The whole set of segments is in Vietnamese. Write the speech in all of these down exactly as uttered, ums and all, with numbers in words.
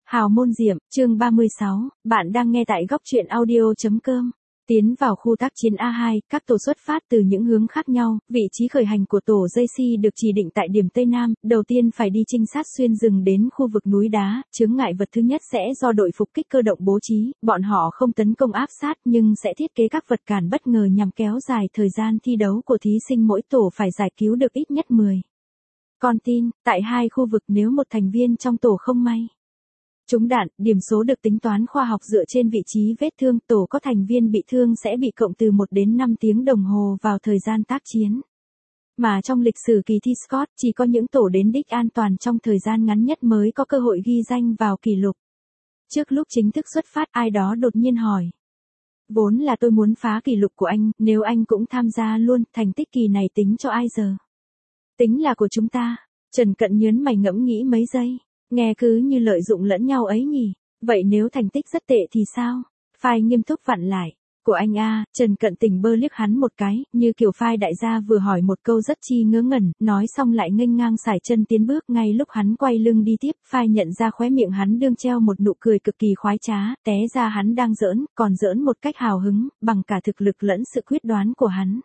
Hào môn diệm, chương ba mươi sáu, bạn đang nghe tại góc truyện audio.com. Tiến vào khu tác chiến A hai, các tổ xuất phát từ những hướng khác nhau, vị trí khởi hành của tổ gi xê được chỉ định tại điểm Tây Nam, đầu tiên phải đi trinh sát xuyên rừng đến khu vực núi đá, chướng ngại vật thứ nhất sẽ do đội phục kích cơ động bố trí, bọn họ không tấn công áp sát nhưng sẽ thiết kế các vật cản bất ngờ nhằm kéo dài thời gian thi đấu của thí sinh, mỗi tổ phải giải cứu được ít nhất mười con tin, tại hai khu vực nếu một thành viên trong tổ không may trúng đạn, điểm số được tính toán khoa học dựa trên vị trí vết thương, tổ có thành viên bị thương sẽ bị cộng từ một đến năm tiếng đồng hồ vào thời gian tác chiến. Mà trong lịch sử kỳ thi Scott, chỉ có những tổ đến đích an toàn trong thời gian ngắn nhất mới có cơ hội ghi danh vào kỷ lục. Trước lúc chính thức xuất phát, ai đó đột nhiên hỏi. Vốn là tôi muốn phá kỷ lục của anh, nếu anh cũng tham gia luôn, thành tích kỳ này tính cho ai giờ? Tính là của chúng ta. Trần Cận nhớn mày ngẫm nghĩ mấy giây. Nghe cứ như lợi dụng lẫn nhau ấy nhỉ. Vậy nếu thành tích rất tệ thì sao? Phai nghiêm túc vặn lại. Của anh a, Trần Cận tỉnh bơ liếc hắn một cái, như kiểu Phai đại gia vừa hỏi một câu rất chi ngớ ngẩn, nói xong lại nghênh ngang sải chân tiến bước. Ngay lúc hắn quay lưng đi tiếp, Phai nhận ra khóe miệng hắn đương treo một nụ cười cực kỳ khoái trá, té ra hắn đang giỡn, còn giỡn một cách hào hứng, bằng cả thực lực lẫn sự quyết đoán của hắn.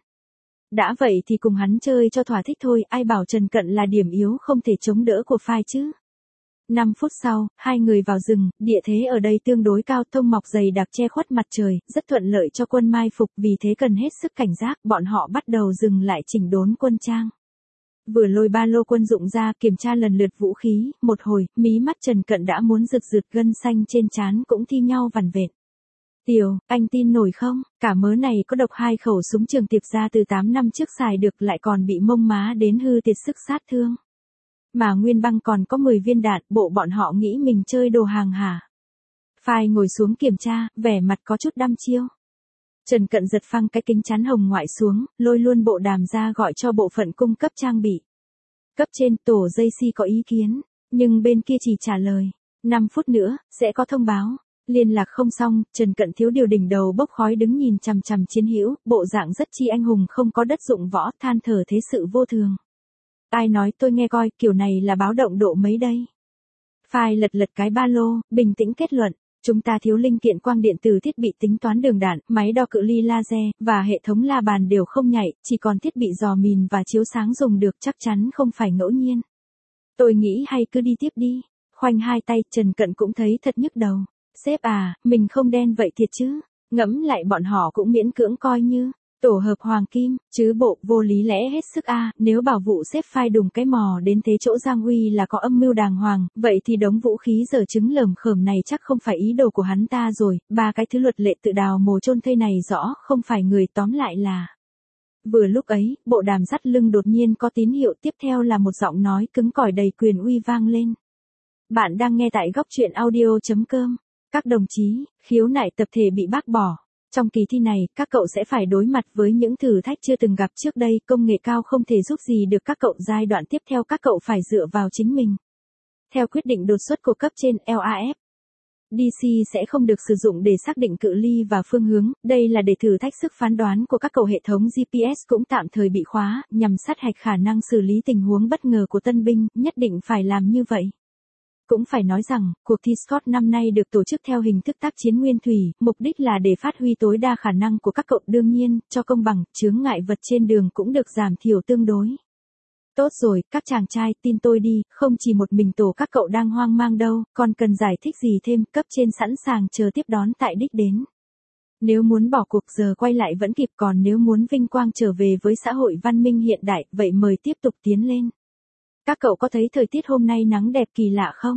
Đã vậy thì cùng hắn chơi cho thỏa thích thôi, ai bảo Trần Cận là điểm yếu không thể chống đỡ của Phai chứ. năm phút sau, hai người vào rừng, địa thế ở đây tương đối cao, thông mọc dày đặc che khuất mặt trời, rất thuận lợi cho quân mai phục, vì thế cần hết sức cảnh giác, bọn họ bắt đầu dừng lại chỉnh đốn quân trang. Vừa lôi ba lô quân dụng ra, kiểm tra lần lượt vũ khí, một hồi, mí mắt Trần Cận đã muốn rực rực, gân xanh trên trán cũng thi nhau vằn vện. Tiểu, anh tin nổi không, cả mớ này có độc hai khẩu súng trường tiệp ra từ tám năm trước xài được, lại còn bị mông má đến hư tiệt sức sát thương. Mà nguyên băng còn có mười viên đạn, bộ bọn họ nghĩ mình chơi đồ hàng hả? Phai ngồi xuống kiểm tra, vẻ mặt có chút đăm chiêu. Trần Cận giật phăng cái kính chắn hồng ngoại xuống, lôi luôn bộ đàm ra gọi cho bộ phận cung cấp trang bị. Cấp trên tổ gi xê có ý kiến, nhưng bên kia chỉ trả lời, năm phút nữa, sẽ có thông báo. Liên lạc không xong, Trần Cận thiếu điều đỉnh đầu bốc khói đứng nhìn chằm chằm chiến hữu, bộ dạng rất chi anh hùng không có đất dụng võ, than thở thế sự vô thường. Ai nói tôi nghe coi, kiểu này là báo động độ mấy đây? Phai lật lật cái ba lô, bình tĩnh kết luận, chúng ta thiếu linh kiện quang điện từ thiết bị tính toán đường đạn, máy đo cự ly laser, và hệ thống la bàn đều không nhạy, chỉ còn thiết bị dò mìn và chiếu sáng dùng được, chắc chắn không phải ngẫu nhiên. Tôi nghĩ hay cứ đi tiếp đi. Khoanh hai tay, Trần Cận cũng thấy thật nhức đầu. Sếp à, mình không đen vậy thiệt chứ? Ngẫm lại bọn họ cũng miễn cưỡng coi như tổ hợp hoàng kim, chứ bộ vô lý lẽ hết sức a. À, nếu bảo vụ xếp Phai đùng cái mò đến thế chỗ Giang Uy là có âm mưu đàng hoàng, vậy thì đống vũ khí dở chứng lởm khởm này chắc không phải ý đồ của hắn ta rồi, ba cái thứ luật lệ tự đào mồ chôn thây này rõ không phải người, tóm lại là. Vừa lúc ấy, bộ đàm dắt lưng đột nhiên có tín hiệu, tiếp theo là một giọng nói cứng cỏi đầy quyền uy vang lên. Bạn đang nghe tại góc truyện audio.com. Các đồng chí, khiếu nại tập thể bị bác bỏ. Trong kỳ thi này, các cậu sẽ phải đối mặt với những thử thách chưa từng gặp trước đây, công nghệ cao không thể giúp gì được các cậu, giai đoạn tiếp theo các cậu phải dựa vào chính mình. Theo quyết định đột xuất của cấp trên lờ a ép, đê xê sẽ không được sử dụng để xác định cự ly và phương hướng, đây là để thử thách sức phán đoán của các cậu, hệ thống giê pê ét cũng tạm thời bị khóa, nhằm sát hạch khả năng xử lý tình huống bất ngờ của tân binh, nhất định phải làm như vậy. Cũng phải nói rằng, cuộc thi Scott năm nay được tổ chức theo hình thức tác chiến nguyên thủy, mục đích là để phát huy tối đa khả năng của các cậu, đương nhiên, cho công bằng, chướng ngại vật trên đường cũng được giảm thiểu tương đối. Tốt rồi, các chàng trai, tin tôi đi, không chỉ một mình tổ các cậu đang hoang mang đâu, còn cần giải thích gì thêm, cấp trên sẵn sàng chờ tiếp đón tại đích đến. Nếu muốn bỏ cuộc giờ quay lại vẫn kịp, còn nếu muốn vinh quang trở về với xã hội văn minh hiện đại, vậy mời tiếp tục tiến lên. Các cậu có thấy thời tiết hôm nay nắng đẹp kỳ lạ không?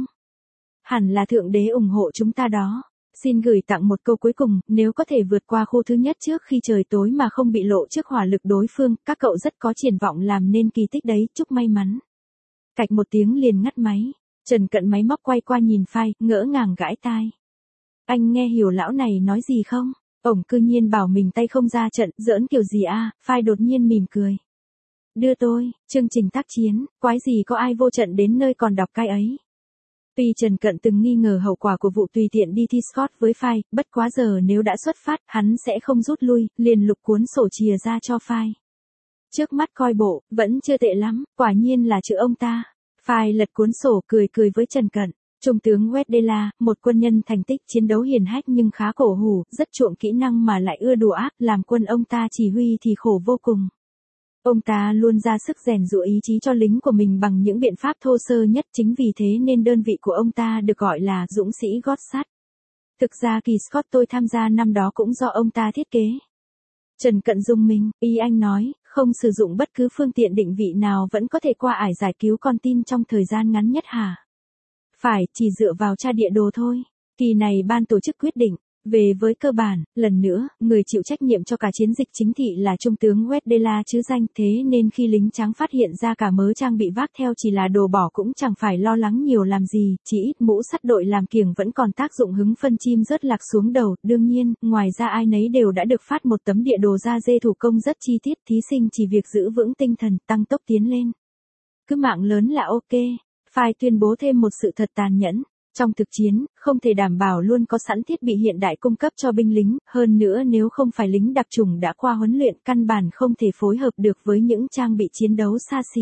Hẳn là Thượng Đế ủng hộ chúng ta đó. Xin gửi tặng một câu cuối cùng, nếu có thể vượt qua khu thứ nhất trước khi trời tối mà không bị lộ trước hỏa lực đối phương, các cậu rất có triển vọng làm nên kỳ tích đấy, chúc may mắn. Cạch một tiếng liền ngắt máy. Trần Cận máy móc quay qua nhìn Phai, ngỡ ngàng gãi tai. Anh nghe hiểu lão này nói gì không? Ổng cư nhiên bảo mình tay không ra trận, giỡn kiểu gì a? Phai đột nhiên mỉm cười. Đưa tôi, chương trình tác chiến, quái gì có ai vô trận đến nơi còn đọc cái ấy. Tuy Trần Cận từng nghi ngờ hậu quả của vụ tùy tiện đi thi Scott với Phai, bất quá giờ nếu đã xuất phát, hắn sẽ không rút lui, liền lục cuốn sổ chìa ra cho Phai. Trước mắt coi bộ, vẫn chưa tệ lắm, quả nhiên là chữ ông ta. Phai lật cuốn sổ cười cười với Trần Cận. Trung tướng Guardiola, một quân nhân thành tích chiến đấu hiển hách nhưng khá cổ hủ, rất chuộng kỹ năng mà lại ưa đùa ác, làm quân ông ta chỉ huy thì khổ vô cùng. Ông ta luôn ra sức rèn giũa ý chí cho lính của mình bằng những biện pháp thô sơ nhất, chính vì thế nên đơn vị của ông ta được gọi là dũng sĩ gót sắt. Thực ra kỳ Scott tôi tham gia năm đó cũng do ông ta thiết kế. Trần Cận rung mình, ý anh nói, không sử dụng bất cứ phương tiện định vị nào vẫn có thể qua ải giải cứu con tin trong thời gian ngắn nhất hả? Phải, chỉ dựa vào tra địa đồ thôi. Kỳ này ban tổ chức quyết định. Về với cơ bản, lần nữa, người chịu trách nhiệm cho cả chiến dịch chính thị là Trung tướng Guardiola chứ danh, thế nên khi lính trắng phát hiện ra cả mớ trang bị vác theo chỉ là đồ bỏ cũng chẳng phải lo lắng nhiều làm gì, chỉ ít mũ sắt đội làm kiềng vẫn còn tác dụng hứng phân chim rớt lạc xuống đầu. Đương nhiên, ngoài ra ai nấy đều đã được phát một tấm địa đồ da dê thủ công rất chi tiết, thí sinh chỉ việc giữ vững tinh thần, tăng tốc tiến lên. Cứ mạng lớn là ok. Phải tuyên bố thêm một sự thật tàn nhẫn. Trong thực chiến, không thể đảm bảo luôn có sẵn thiết bị hiện đại cung cấp cho binh lính, hơn nữa nếu không phải lính đặc chủng đã qua huấn luyện căn bản không thể phối hợp được với những trang bị chiến đấu xa xỉ.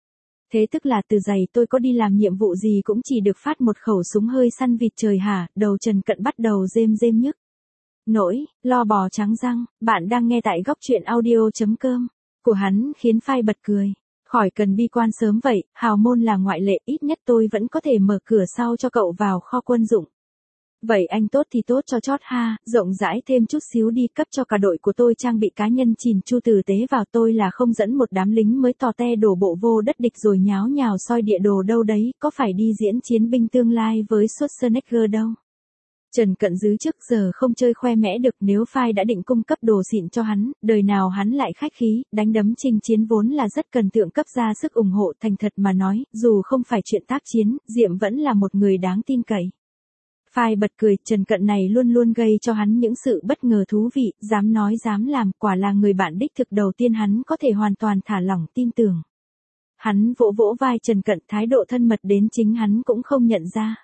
Thế tức là từ giày tôi có đi làm nhiệm vụ gì cũng chỉ được phát một khẩu súng hơi săn vịt trời hả, đầu Trần Cận bắt đầu rêm rêm nhức. Nỗi, lo bò trắng răng, bạn đang nghe tại góc truyện audio chấm com, của hắn khiến Phai bật cười. Khỏi cần bi quan sớm vậy, hào môn là ngoại lệ, ít nhất tôi vẫn có thể mở cửa sau cho cậu vào kho quân dụng. Vậy anh tốt thì tốt cho chót ha, rộng rãi thêm chút xíu đi, cấp cho cả đội của tôi trang bị cá nhân chỉn chu tử tế vào, tôi là không dẫn một đám lính mới tò te đổ bộ vô đất địch rồi nháo nhào soi địa đồ đâu đấy, có phải đi diễn chiến binh tương lai với Schwarzenegger đâu. Trần Cận Dứ trước giờ không chơi khoe mẽ được, nếu Phai đã định cung cấp đồ xịn cho hắn, đời nào hắn lại khách khí, đánh đấm chinh chiến vốn là rất cần thượng cấp ra sức ủng hộ. Thành thật mà nói, dù không phải chuyện tác chiến, Diệm vẫn là một người đáng tin cậy. Phai bật cười, Trần Cận này luôn luôn gây cho hắn những sự bất ngờ thú vị, dám nói dám làm, quả là người bạn đích thực đầu tiên hắn có thể hoàn toàn thả lỏng tin tưởng. Hắn vỗ vỗ vai Trần Cận, thái độ thân mật đến chính hắn cũng không nhận ra.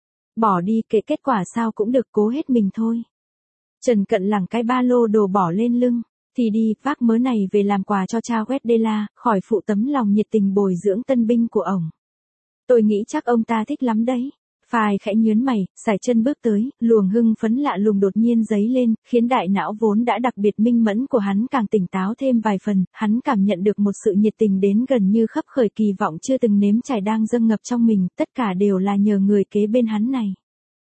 Bỏ đi, kệ kết quả sao cũng được, cố hết mình thôi. Trần Cận lẳng cái ba lô đồ bỏ lên lưng, thì đi, vác mớ này về làm quà cho cha Guardiola, khỏi phụ tấm lòng nhiệt tình bồi dưỡng tân binh của ổng. Tôi nghĩ chắc ông ta thích lắm đấy. Phai khẽ nhớn mày, sải chân bước tới, luồng hưng phấn lạ lùng đột nhiên dấy lên, khiến đại não vốn đã đặc biệt minh mẫn của hắn càng tỉnh táo thêm vài phần, hắn cảm nhận được một sự nhiệt tình đến gần như khấp khởi kỳ vọng chưa từng nếm trải đang dâng ngập trong mình, tất cả đều là nhờ người kế bên hắn này.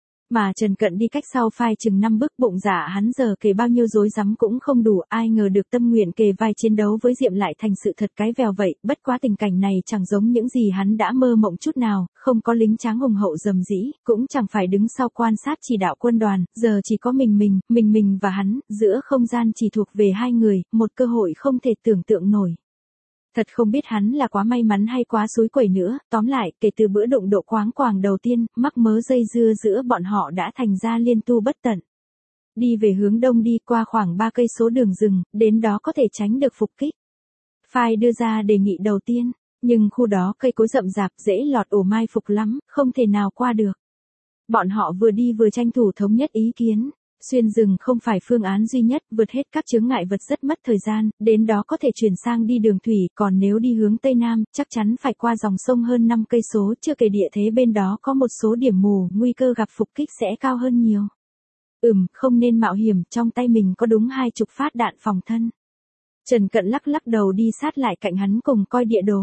Mà Trần Cận đi cách sau Phai chừng năm bước, bụng dạ hắn giờ kể bao nhiêu rối rắm cũng không đủ, ai ngờ được tâm nguyện kề vai chiến đấu với Diệm lại thành sự thật cái vèo vậy, bất quá tình cảnh này chẳng giống những gì hắn đã mơ mộng chút nào, không có lính tráng hùng hậu rầm rĩ, cũng chẳng phải đứng sau quan sát chỉ đạo quân đoàn, giờ chỉ có mình mình, mình mình và hắn, giữa không gian chỉ thuộc về hai người, một cơ hội không thể tưởng tượng nổi. Thật không biết hắn là quá may mắn hay quá xúi quẩy nữa, tóm lại, kể từ bữa đụng độ khoáng quàng đầu tiên, mắc mớ dây dưa giữa bọn họ đã thành ra liên tu bất tận. Đi về hướng đông đi qua khoảng ba cây số đường rừng, đến đó có thể tránh được phục kích. Phai đưa ra đề nghị đầu tiên, nhưng khu đó cây cối rậm rạp dễ lọt ổ mai phục lắm, không thể nào qua được. Bọn họ vừa đi vừa tranh thủ thống nhất ý kiến. Xuyên rừng không phải phương án duy nhất, vượt hết các chướng ngại vật rất mất thời gian, đến đó có thể chuyển sang đi đường thủy, còn nếu đi hướng Tây Nam, chắc chắn phải qua dòng sông hơn năm cây số, chưa kể địa thế bên đó có một số điểm mù, nguy cơ gặp phục kích sẽ cao hơn nhiều. Ừm, không nên mạo hiểm, trong tay mình có đúng hai chục phát đạn phòng thân. Trần Cận lắc lắc đầu đi sát lại cạnh hắn cùng coi địa đồ.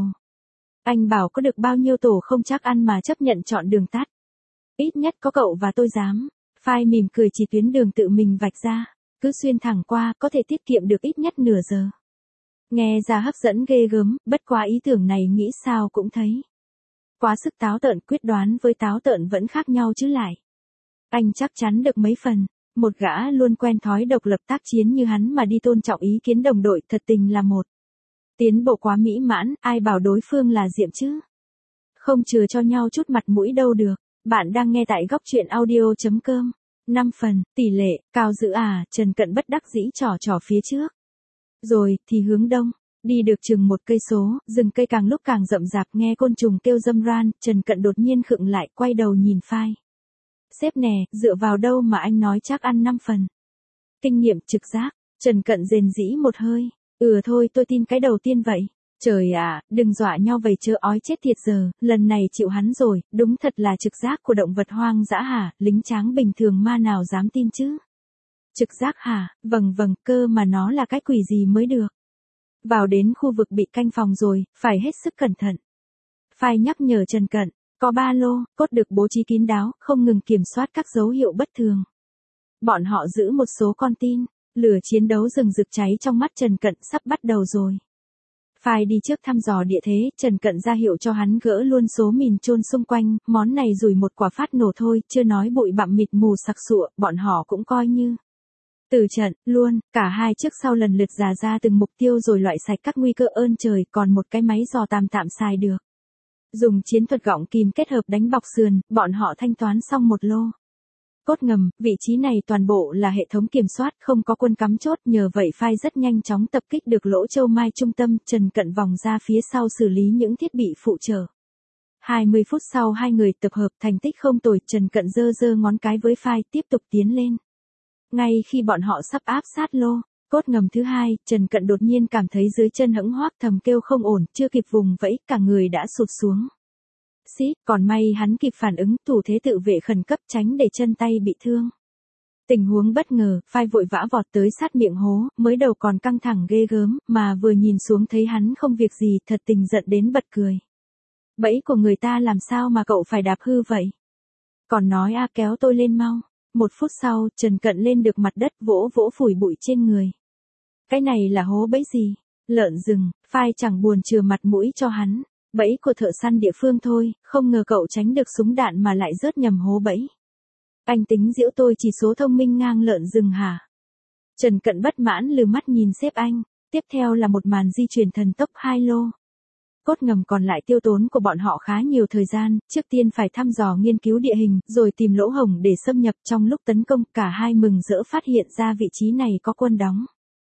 Anh bảo có được bao nhiêu tổ không chắc ăn mà chấp nhận chọn đường tắt. Ít nhất có cậu và tôi dám. Phai mỉm cười, chỉ tuyến đường tự mình vạch ra, cứ xuyên thẳng qua, có thể tiết kiệm được ít nhất nửa giờ. Nghe ra hấp dẫn ghê gớm, bất quá ý tưởng này nghĩ sao cũng thấy quá sức táo tợn, quyết đoán với táo tợn vẫn khác nhau chứ lại. Anh chắc chắn được mấy phần, một gã luôn quen thói độc lập tác chiến như hắn mà đi tôn trọng ý kiến đồng đội thật tình là một tiến bộ quá mỹ mãn, ai bảo đối phương là Diệm chứ. Không chừa cho nhau chút mặt mũi đâu được. Bạn đang nghe tại góc truyện audio chấm com. năm phần, tỷ lệ, cao dữ à, Trần Cận bất đắc dĩ trỏ trỏ phía trước. Rồi, thì hướng đông, đi được chừng một cây số, rừng cây càng lúc càng rậm rạp, nghe côn trùng kêu râm ran, Trần Cận đột nhiên khựng lại, quay đầu nhìn Phai. Sếp nè, dựa vào đâu mà anh nói chắc ăn năm phần. Kinh nghiệm trực giác, Trần Cận rền rĩ một hơi, ừ thôi tôi tin cái đầu tiên vậy. Trời ạ, đừng dọa nhau vậy chớ ói chết thiệt giờ, lần này chịu hắn rồi, đúng thật là trực giác của động vật hoang dã hả, lính tráng bình thường ma nào dám tin chứ. Trực giác hả, vâng vâng, cơ mà nó là cái quỷ gì mới được. Vào đến khu vực bị canh phòng rồi, phải hết sức cẩn thận. Phải nhắc nhở Trần Cận, có ba lô, cốt được bố trí kín đáo, không ngừng kiểm soát các dấu hiệu bất thường. Bọn họ giữ một số con tin, lửa chiến đấu rừng rực cháy trong mắt Trần Cận sắp bắt đầu rồi. Phải đi trước thăm dò địa thế, Trần Cận ra hiệu cho hắn gỡ luôn số mìn chôn xung quanh, món này rủi một quả phát nổ thôi, chưa nói bụi bặm mịt mù sặc sụa, bọn họ cũng coi như từ trận, luôn, cả hai trước sau lần lượt rà ra từng mục tiêu rồi loại sạch các nguy cơ ơn trời, còn một cái máy dò tạm tạm xài được. Dùng chiến thuật gọng kìm kết hợp đánh bọc sườn, bọn họ thanh toán xong một lô. Cốt ngầm, vị trí này toàn bộ là hệ thống kiểm soát, không có quân cắm chốt, nhờ vậy Phai rất nhanh chóng tập kích được lỗ châu mai trung tâm, Trần Cận vòng ra phía sau xử lý những thiết bị phụ trợ. hai mươi phút sau hai người tập hợp thành tích không tồi, Trần Cận giơ giơ ngón cái với Phai, tiếp tục tiến lên. Ngay khi bọn họ sắp áp sát lô, cốt ngầm thứ hai, Trần Cận đột nhiên cảm thấy dưới chân hững hoác thầm kêu không ổn, chưa kịp vùng vẫy, cả người đã sụt xuống. Xí, còn may hắn kịp phản ứng, thủ thế tự vệ khẩn cấp tránh để chân tay bị thương. Tình huống bất ngờ, Phai vội vã vọt tới sát miệng hố, mới đầu còn căng thẳng ghê gớm, mà vừa nhìn xuống thấy hắn không việc gì, thật tình giận đến bật cười. Bẫy của người ta làm sao mà cậu phải đạp hư vậy? Còn nói a kéo tôi lên mau. Một phút sau, Trần Cận lên được mặt đất vỗ vỗ phủi bụi trên người. Cái này là hố bẫy gì? Lợn rừng, Phai chẳng buồn chừa mặt mũi cho hắn. Bẫy của thợ săn địa phương thôi, không ngờ cậu tránh được súng đạn mà lại rớt nhầm hố bẫy. Anh tính giễu tôi chỉ số thông minh ngang lợn rừng hả? Trần Cận bất mãn lừ mắt nhìn sếp anh, tiếp theo là một màn di chuyển thần tốc hai lô. Cốt ngầm còn lại tiêu tốn của bọn họ khá nhiều thời gian, trước tiên phải thăm dò nghiên cứu địa hình, rồi tìm lỗ hổng để xâm nhập. Trong lúc tấn công, cả hai mừng rỡ phát hiện ra vị trí này có quân đóng.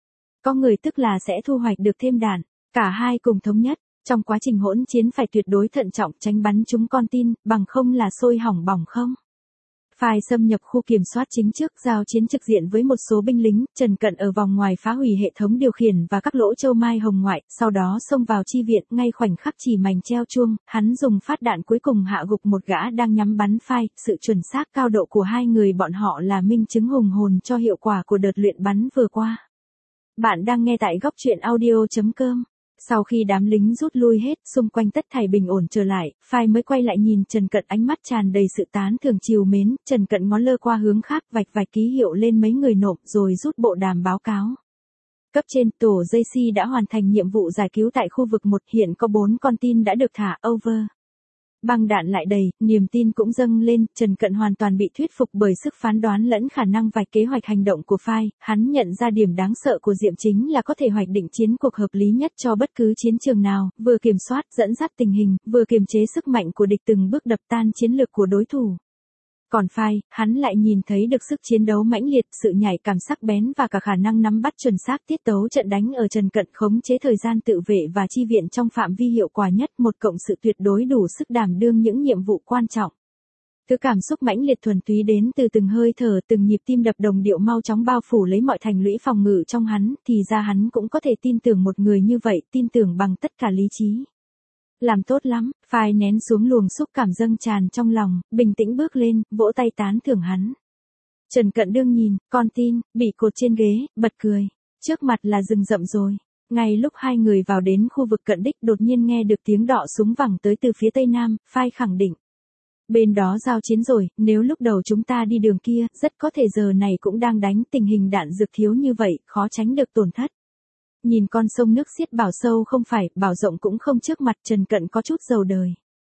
Có người tức là sẽ thu hoạch được thêm đạn, cả hai cùng thống nhất. Trong quá trình hỗn chiến phải tuyệt đối thận trọng tránh bắn trúng con tin, bằng không là sôi hỏng bỏng không. Phai xâm nhập khu kiểm soát chính trước, giao chiến trực diện với một số binh lính, Trần Cận ở vòng ngoài phá hủy hệ thống điều khiển và các lỗ châu mai hồng ngoại, sau đó xông vào chi viện, ngay khoảnh khắc chỉ mảnh treo chuông, hắn dùng phát đạn cuối cùng hạ gục một gã đang nhắm bắn Phai, sự chuẩn xác cao độ của hai người bọn họ là minh chứng hùng hồn cho hiệu quả của đợt luyện bắn vừa qua. Bạn đang nghe tại góc truyện audio chấm com. Sau khi đám lính rút lui hết, xung quanh tất thảy bình ổn trở lại, Phai mới quay lại nhìn Trần Cận, ánh mắt tràn đầy sự tán thưởng trìu mến. Trần Cận ngó lơ qua hướng khác, vạch vạch ký hiệu lên mấy người nộp rồi rút bộ đàm báo cáo. Cấp trên, tổ gi xê đã hoàn thành nhiệm vụ giải cứu tại khu vực một, hiện có bốn con tin đã được thả, over. Băng đạn lại đầy, niềm tin cũng dâng lên, Trần Cận hoàn toàn bị thuyết phục bởi sức phán đoán lẫn khả năng vạch kế hoạch hành động của Phai. Hắn nhận ra điểm đáng sợ của Diệm chính là có thể hoạch định chiến cuộc hợp lý nhất cho bất cứ chiến trường nào, vừa kiểm soát, dẫn dắt tình hình, vừa kiềm chế sức mạnh của địch, từng bước đập tan chiến lược của đối thủ. Còn Phai, hắn lại nhìn thấy được sức chiến đấu mãnh liệt, sự nhạy cảm sắc bén và cả khả năng nắm bắt chuẩn xác tiết tấu trận đánh ở Trần Cận, khống chế thời gian tự vệ và chi viện trong phạm vi hiệu quả nhất, một cộng sự tuyệt đối đủ sức đảm đương những nhiệm vụ quan trọng. Thứ cảm xúc mãnh liệt thuần túy đến từ từng hơi thở, từng nhịp tim đập đồng điệu mau chóng bao phủ lấy mọi thành lũy phòng ngự trong hắn, thì ra hắn cũng có thể tin tưởng một người như vậy, tin tưởng bằng tất cả lý trí. Làm tốt lắm, Phai nén xuống luồng xúc cảm dâng tràn trong lòng, bình tĩnh bước lên, vỗ tay tán thưởng hắn. Trần Cận đương nhìn, con tin, bị cột trên ghế, bật cười. Trước mặt là rừng rậm rồi. Ngay lúc hai người vào đến khu vực cận đích, đột nhiên nghe được tiếng đọ súng vẳng tới từ phía tây nam, Phai khẳng định. Bên đó giao chiến rồi, nếu lúc đầu chúng ta đi đường kia, rất có thể giờ này cũng đang đánh, tình hình đạn dược thiếu như vậy, khó tránh được tổn thất. Nhìn con sông nước xiết bảo sâu không phải, bảo rộng cũng không, trước mặt Trần Cận có chút dầu đời.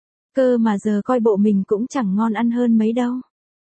Cơ mà giờ coi bộ mình cũng chẳng ngon ăn hơn mấy đâu.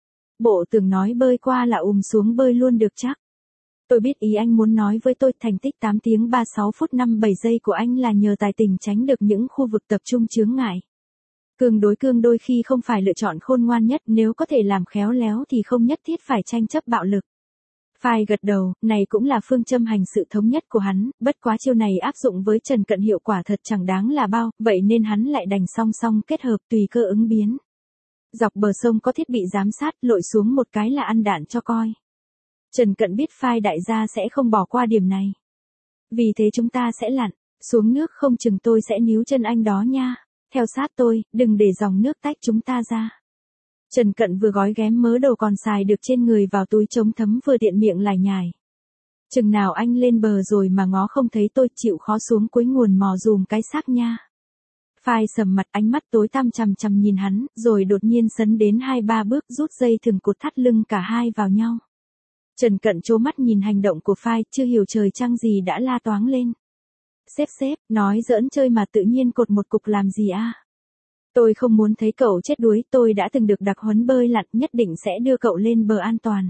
Bộ tưởng nói bơi qua là ùm xuống bơi luôn được chắc. Tôi biết ý anh muốn nói với tôi, thành tích tám tiếng ba mươi sáu phút năm mươi bảy giây của anh là nhờ tài tình tránh được những khu vực tập trung chướng ngại. Cường đối cương đôi khi không phải lựa chọn khôn ngoan nhất, nếu có thể làm khéo léo thì không nhất thiết phải tranh chấp bạo lực. Phai gật đầu, này cũng là phương châm hành sự thống nhất của hắn, bất quá chiêu này áp dụng với Trần Cận hiệu quả thật chẳng đáng là bao, vậy nên hắn lại đành song song kết hợp tùy cơ ứng biến. Dọc bờ sông có thiết bị giám sát, lội xuống một cái là ăn đạn cho coi. Trần Cận biết Phai đại gia sẽ không bỏ qua điểm này. Vì thế chúng ta sẽ lặn. Xuống nước không chừng tôi sẽ níu chân anh đó nha. Theo sát tôi, đừng để dòng nước tách chúng ta ra. Trần Cận vừa gói ghém mớ đồ còn xài được trên người vào túi chống thấm vừa tiện miệng lải nhải. Chừng nào anh lên bờ rồi mà ngó không thấy tôi, chịu khó xuống cuối nguồn mò dùm cái xác nha. Phai sầm mặt, ánh mắt tối tăm chằm chằm nhìn hắn, rồi đột nhiên sấn đến hai ba bước rút dây thừng cột thắt lưng cả hai vào nhau. Trần Cận trố mắt nhìn hành động của Phai, chưa hiểu trời trăng gì đã la toáng lên. Sếp sếp, nói giỡn chơi mà tự nhiên cột một cục làm gì a? Tôi không muốn thấy cậu chết đuối, tôi đã từng được đặc huấn bơi lặn, nhất định sẽ đưa cậu lên bờ an toàn.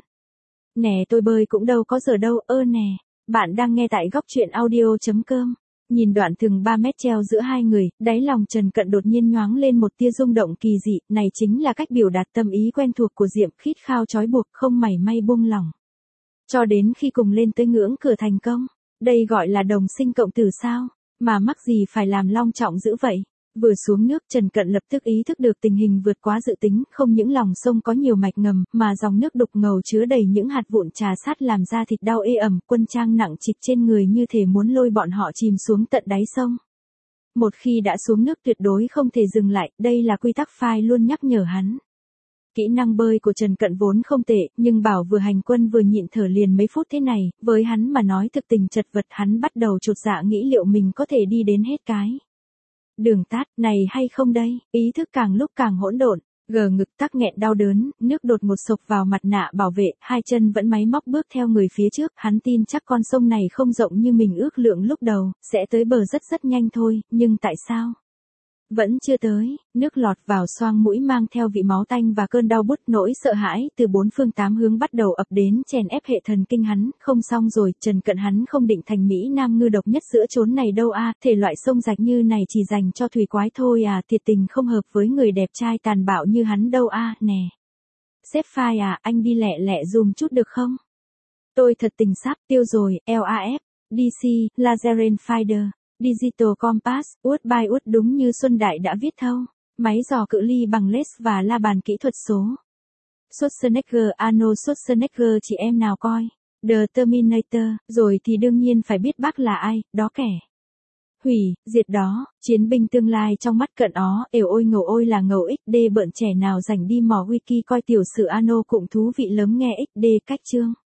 Nè tôi bơi cũng đâu có giờ đâu, ơ nè, bạn đang nghe tại góc truyện audio.com. Nhìn đoạn thừng ba mét treo giữa hai người, đáy lòng Trần Cận đột nhiên nhoáng lên một tia rung động kỳ dị, này chính là cách biểu đạt tâm ý quen thuộc của Diệm, khít khao trói buộc, không mảy may buông lỏng. Cho đến khi cùng lên tới ngưỡng cửa thành công, đây gọi là đồng sinh cộng tử sao, mà mắc gì phải làm long trọng dữ vậy. Vừa xuống nước Trần Cận lập tức ý thức được tình hình vượt quá dự tính, không những lòng sông có nhiều mạch ngầm, mà dòng nước đục ngầu chứa đầy những hạt vụn trà sát làm da thịt đau ê ẩm, quân trang nặng trịch trên người như thể muốn lôi bọn họ chìm xuống tận đáy sông. Một khi đã xuống nước tuyệt đối không thể dừng lại, đây là quy tắc Phai luôn nhắc nhở hắn. Kỹ năng bơi của Trần Cận vốn không tệ, nhưng bảo vừa hành quân vừa nhịn thở liền mấy phút thế này, với hắn mà nói thực tình chật vật, hắn bắt đầu chột dạ nghĩ liệu mình có thể đi đến hết cái đường tát này hay không đây, ý thức càng lúc càng hỗn độn, gờ ngực tắc nghẹn đau đớn, nước đột ngột sộc vào mặt nạ bảo vệ, hai chân vẫn máy móc bước theo người phía trước, hắn tin chắc con sông này không rộng như mình ước lượng lúc đầu, sẽ tới bờ rất rất nhanh thôi, nhưng tại sao? Vẫn chưa tới, nước lọt vào xoang mũi mang theo vị máu tanh và cơn đau bút, nỗi sợ hãi từ bốn phương tám hướng bắt đầu ập đến chèn ép hệ thần kinh hắn, không xong rồi, Trần Cận hắn không định thành Mỹ Nam ngư độc nhất giữa chốn này đâu a, thể loại sông rạch như này chỉ dành cho thủy quái thôi à, thiệt tình không hợp với người đẹp trai tàn bạo như hắn đâu a, nè. Sếp Phai à, anh đi lẹ lẹ dùm chút được không? Tôi thật tình sắp tiêu rồi, lờ a ép, đê xê, Laserane Finder. Digital Compass, út by út đúng như Xuân Đại đã viết thâu. Máy dò cự ly bằng led và la bàn kỹ thuật số. Schwarzenegger, Arnold Schwarzenegger chị em nào coi. The Terminator, rồi thì đương nhiên phải biết bác là ai, đó kẻ. Hủy, diệt đó, chiến binh tương lai trong mắt Cận ó, ều ôi ngầu ôi là ngầu ích đê bợn trẻ nào rảnh đi mò wiki coi tiểu sử Arnold cũng thú vị lắm nghe ích đê cách chương.